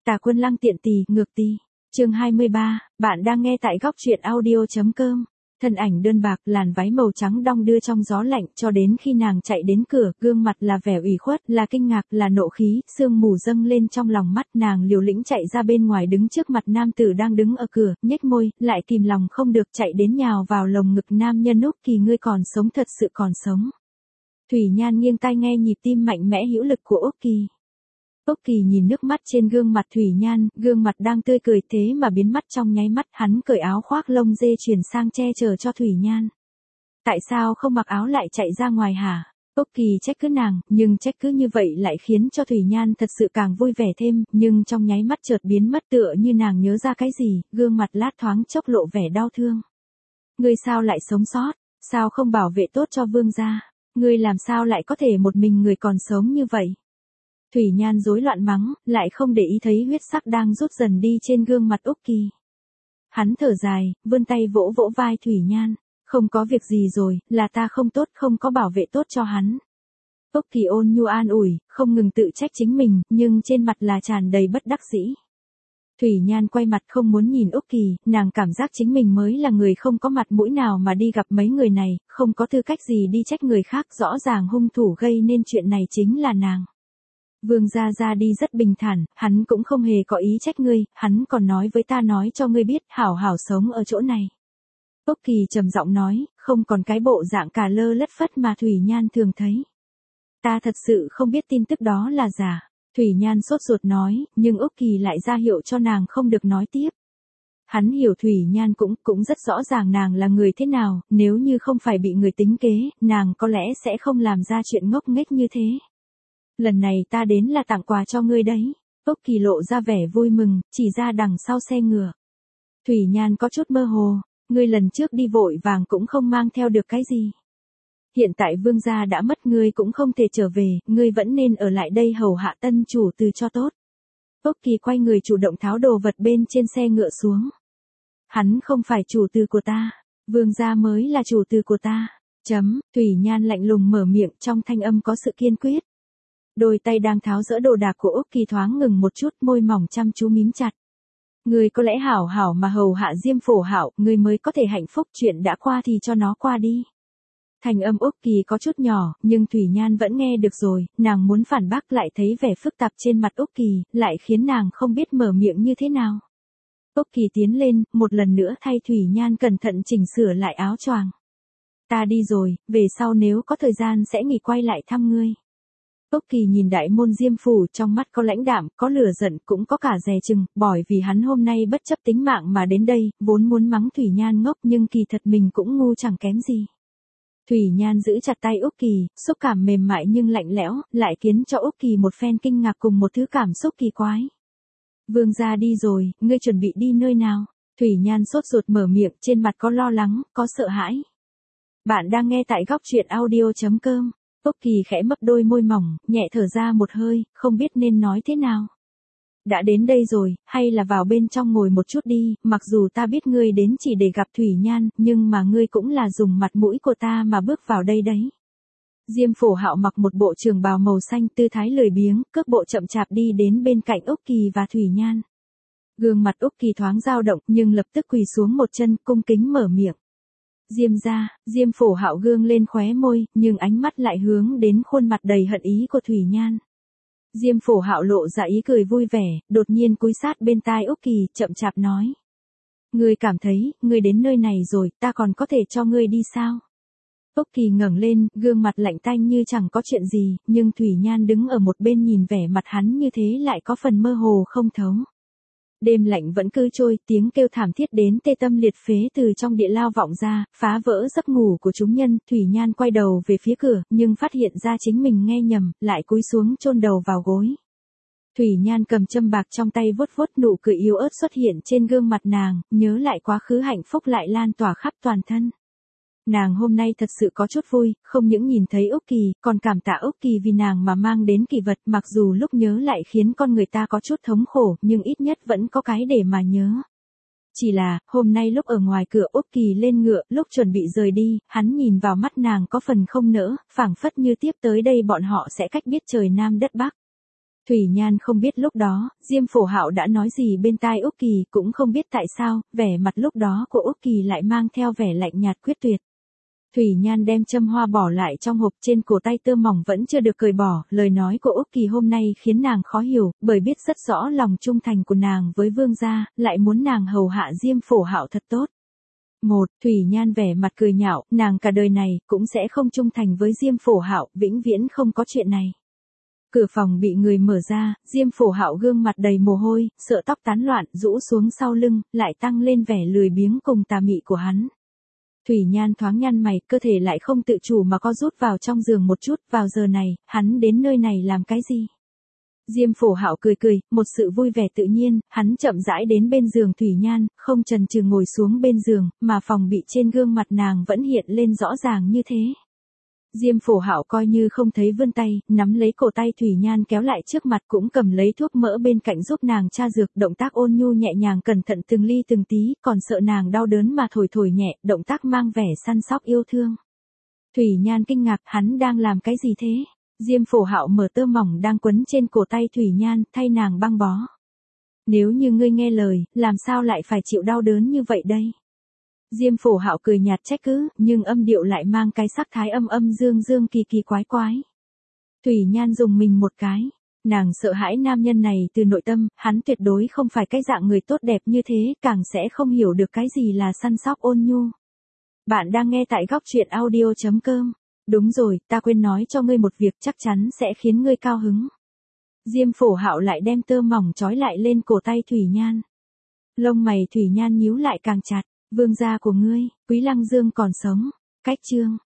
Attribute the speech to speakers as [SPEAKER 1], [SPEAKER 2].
[SPEAKER 1] Tà Quân Lăng tiện tỳ, ngược tỳ. Chương 23, bạn đang nghe tại góc truyện audio.com. Thân ảnh đơn bạc, làn váy màu trắng đong đưa trong gió lạnh, cho đến khi nàng chạy đến cửa, gương mặt là vẻ ủy khuất, là kinh ngạc, là nộ khí, sương mù dâng lên trong lòng mắt, nàng liều lĩnh chạy ra bên ngoài đứng trước mặt nam tử đang đứng ở cửa, nhếch môi, lại kìm lòng không được chạy đến nhào vào lồng ngực nam nhân. Úc Kỳ, ngươi còn sống, thật sự còn sống. Thủy Nhan nghiêng tai nghe nhịp tim mạnh mẽ hữu lực của Úc Kỳ. Úc Kỳ nhìn nước mắt trên gương mặt Thủy Nhan, gương mặt đang tươi cười thế mà biến mất trong nháy mắt, hắn cởi áo khoác lông dê chuyển sang che chở cho Thủy Nhan. Tại sao không mặc áo lại chạy ra ngoài hả? Úc Kỳ trách cứ nàng, nhưng trách cứ như vậy lại khiến cho Thủy Nhan thật sự càng vui vẻ thêm, nhưng trong nháy mắt chợt biến mất tựa như nàng nhớ ra cái gì, gương mặt lát thoáng chốc lộ vẻ đau thương. Ngươi sao lại sống sót? Sao không bảo vệ tốt cho vương gia? Ngươi làm sao lại có thể một mình người còn sống như vậy? Thủy Nhan rối loạn mắng, lại không để ý thấy huyết sắc đang rút dần đi trên gương mặt Úc Kỳ. Hắn thở dài, vươn tay vỗ vỗ vai Thủy Nhan. Không có việc gì rồi, là ta không tốt, không có bảo vệ tốt cho hắn. Úc Kỳ ôn nhu an ủi, không ngừng tự trách chính mình, nhưng trên mặt là tràn đầy bất đắc dĩ. Thủy Nhan quay mặt không muốn nhìn Úc Kỳ, nàng cảm giác chính mình mới là người không có mặt mũi nào mà đi gặp mấy người này, không có tư cách gì đi trách người khác, rõ ràng hung thủ gây nên chuyện này chính là nàng. Vương gia ra đi rất bình thản, hắn cũng không hề có ý trách ngươi, hắn còn nói với ta nói cho ngươi biết, hảo hảo sống ở chỗ này. Úc Kỳ trầm giọng nói, không còn cái bộ dạng cả lơ lất phất mà Thủy Nhan thường thấy. Ta thật sự không biết tin tức đó là giả. Thủy Nhan sốt ruột nói, nhưng Úc Kỳ lại ra hiệu cho nàng không được nói tiếp. Hắn hiểu Thủy Nhan cũng rất rõ ràng nàng là người thế nào, nếu như không phải bị người tính kế, nàng có lẽ sẽ không làm ra chuyện ngốc nghếch như thế. Lần này ta đến là tặng quà cho ngươi đấy. Úc Kỳ lộ ra vẻ vui mừng, chỉ ra đằng sau xe ngựa. Thủy Nhan có chút mơ hồ, ngươi lần trước đi vội vàng cũng không mang theo được cái gì. Hiện tại vương gia đã mất, ngươi cũng không thể trở về, ngươi vẫn nên ở lại đây hầu hạ tân chủ từ cho tốt. Úc Kỳ quay người chủ động tháo đồ vật bên trên xe ngựa xuống. Hắn không phải chủ tử của ta, vương gia mới là chủ tử của ta. Thủy Nhan lạnh lùng mở miệng, trong thanh âm có sự kiên quyết. Đôi tay đang tháo dỡ đồ đạc của Úc Kỳ thoáng ngừng một chút, môi mỏng chăm chú mím chặt. Ngươi có lẽ hảo hảo mà hầu hạ Diêm Phổ Hạo, ngươi mới có thể hạnh phúc, chuyện đã qua thì cho nó qua đi. Thành âm Úc Kỳ có chút nhỏ, nhưng Thủy Nhan vẫn nghe được rồi, nàng muốn phản bác lại thấy vẻ phức tạp trên mặt Úc Kỳ, lại khiến nàng không biết mở miệng như thế nào. Úc Kỳ tiến lên, một lần nữa thay Thủy Nhan cẩn thận chỉnh sửa lại áo choàng. Ta đi rồi, về sau nếu có thời gian sẽ nghỉ quay lại thăm ngươi. Úc Kỳ nhìn đại môn Diêm phủ, trong mắt có lãnh đạm, có lửa giận, cũng có cả dè chừng, bởi vì hắn hôm nay bất chấp tính mạng mà đến đây, vốn muốn mắng Thủy Nhan ngốc nhưng kỳ thật mình cũng ngu chẳng kém gì. Thủy Nhan giữ chặt tay Úc Kỳ, xúc cảm mềm mại nhưng lạnh lẽo, lại khiến cho Úc Kỳ một phen kinh ngạc cùng một thứ cảm xúc kỳ quái. Vương gia đi rồi, ngươi chuẩn bị đi nơi nào? Thủy Nhan sốt ruột mở miệng, trên mặt có lo lắng, có sợ hãi. Bạn đang nghe tại góc truyện audio.com. Úc Kỳ khẽ mấp đôi môi mỏng, nhẹ thở ra một hơi, không biết nên nói thế nào. Đã đến đây rồi, hay là vào bên trong ngồi một chút đi, mặc dù ta biết ngươi đến chỉ để gặp Thủy Nhan, nhưng mà ngươi cũng là dùng mặt mũi của ta mà bước vào đây đấy. Diêm Phổ Hạo mặc một bộ trường bào màu xanh, tư thái lười biếng, cước bộ chậm chạp đi đến bên cạnh Úc Kỳ và Thủy Nhan. Gương mặt Úc Kỳ thoáng dao động, nhưng lập tức quỳ xuống một chân, cung kính mở miệng. Diêm gia. Diêm Phổ Hạo gương lên khóe môi, nhưng ánh mắt lại hướng đến khuôn mặt đầy hận ý của Thủy Nhan. Diêm Phổ Hạo lộ ra ý cười vui vẻ, đột nhiên cúi sát bên tai Úc Kỳ, chậm chạp nói. Ngươi cảm thấy, ngươi đến nơi này rồi, ta còn có thể cho ngươi đi sao? Úc Kỳ ngẩng lên, gương mặt lạnh tanh như chẳng có chuyện gì, nhưng Thủy Nhan đứng ở một bên nhìn vẻ mặt hắn như thế lại có phần mơ hồ không thấu. Đêm lạnh vẫn cứ trôi, tiếng kêu thảm thiết đến tê tâm liệt phế từ trong địa lao vọng ra, phá vỡ giấc ngủ của chúng nhân. Thủy Nhan quay đầu về phía cửa, nhưng phát hiện ra chính mình nghe nhầm, lại cúi xuống chôn đầu vào gối. Thủy Nhan cầm châm bạc trong tay, vuốt vuốt, nụ cười yếu ớt xuất hiện trên gương mặt nàng, nhớ lại quá khứ hạnh phúc lại lan tỏa khắp toàn thân. Nàng hôm nay thật sự có chút vui, không những nhìn thấy Úc Kỳ, còn cảm tạ Úc Kỳ vì nàng mà mang đến kỳ vật, mặc dù lúc nhớ lại khiến con người ta có chút thống khổ, nhưng ít nhất vẫn có cái để mà nhớ. Chỉ là, hôm nay lúc ở ngoài cửa Úc Kỳ lên ngựa, lúc chuẩn bị rời đi, hắn nhìn vào mắt nàng có phần không nỡ, phảng phất như tiếp tới đây bọn họ sẽ cách biết trời nam đất bắc. Thủy Nhan không biết lúc đó, Diêm Phổ Hạo đã nói gì bên tai Úc Kỳ, cũng không biết tại sao, vẻ mặt lúc đó của Úc Kỳ lại mang theo vẻ lạnh nhạt quyết tuyệt. Thủy Nhan đem châm hoa bỏ lại trong hộp, trên cổ tay tơ mỏng vẫn chưa được cởi bỏ, lời nói của Úc Kỳ hôm nay khiến nàng khó hiểu, bởi biết rất rõ lòng trung thành của nàng với vương gia, lại muốn nàng hầu hạ Diêm Phổ Hạo thật tốt. Thủy Nhan vẻ mặt cười nhạo, nàng cả đời này cũng sẽ không trung thành với Diêm Phổ Hạo, vĩnh viễn không có chuyện này. Cửa phòng bị người mở ra, Diêm Phổ Hạo gương mặt đầy mồ hôi, sợ tóc tán loạn, rũ xuống sau lưng, lại tăng lên vẻ lười biếng cùng tà mị của hắn. Thủy Nhan thoáng nhăn mày, cơ thể lại không tự chủ mà co rút vào trong giường một chút, vào giờ này, hắn đến nơi này làm cái gì? Diêm Phổ Hạo cười cười, một sự vui vẻ tự nhiên, hắn chậm rãi đến bên giường Thủy Nhan, không chần chừ ngồi xuống bên giường, mà phòng bị trên gương mặt nàng vẫn hiện lên rõ ràng như thế. Diêm Phổ Hạo coi như không thấy, vươn tay, nắm lấy cổ tay Thủy Nhan kéo lại trước mặt, cũng cầm lấy thuốc mỡ bên cạnh giúp nàng tra dược, động tác ôn nhu nhẹ nhàng cẩn thận từng ly từng tí, còn sợ nàng đau đớn mà thổi thổi nhẹ, động tác mang vẻ săn sóc yêu thương. Thủy Nhan kinh ngạc, hắn đang làm cái gì thế? Diêm Phổ Hạo mở tơ mỏng đang quấn trên cổ tay Thủy Nhan, thay nàng băng bó. Nếu như ngươi nghe lời, làm sao lại phải chịu đau đớn như vậy đây? Diêm Phổ Hạo cười nhạt trách cứ, nhưng âm điệu lại mang cái sắc thái âm âm dương dương kỳ kỳ quái quái. Thủy Nhan dùng mình một cái, nàng sợ hãi nam nhân này từ nội tâm, hắn tuyệt đối không phải cái dạng người tốt đẹp như thế, càng sẽ không hiểu được cái gì là săn sóc ôn nhu. Bạn đang nghe tại góc truyện audio.com. Đúng rồi, ta quên nói cho ngươi một việc chắc chắn sẽ khiến ngươi cao hứng. Diêm Phổ Hạo lại đem tơ mỏng trói lại lên cổ tay Thủy Nhan. Lông mày Thủy Nhan nhíu lại càng chặt. Vương gia của ngươi, Quý Lăng Dương còn sống. Cách chương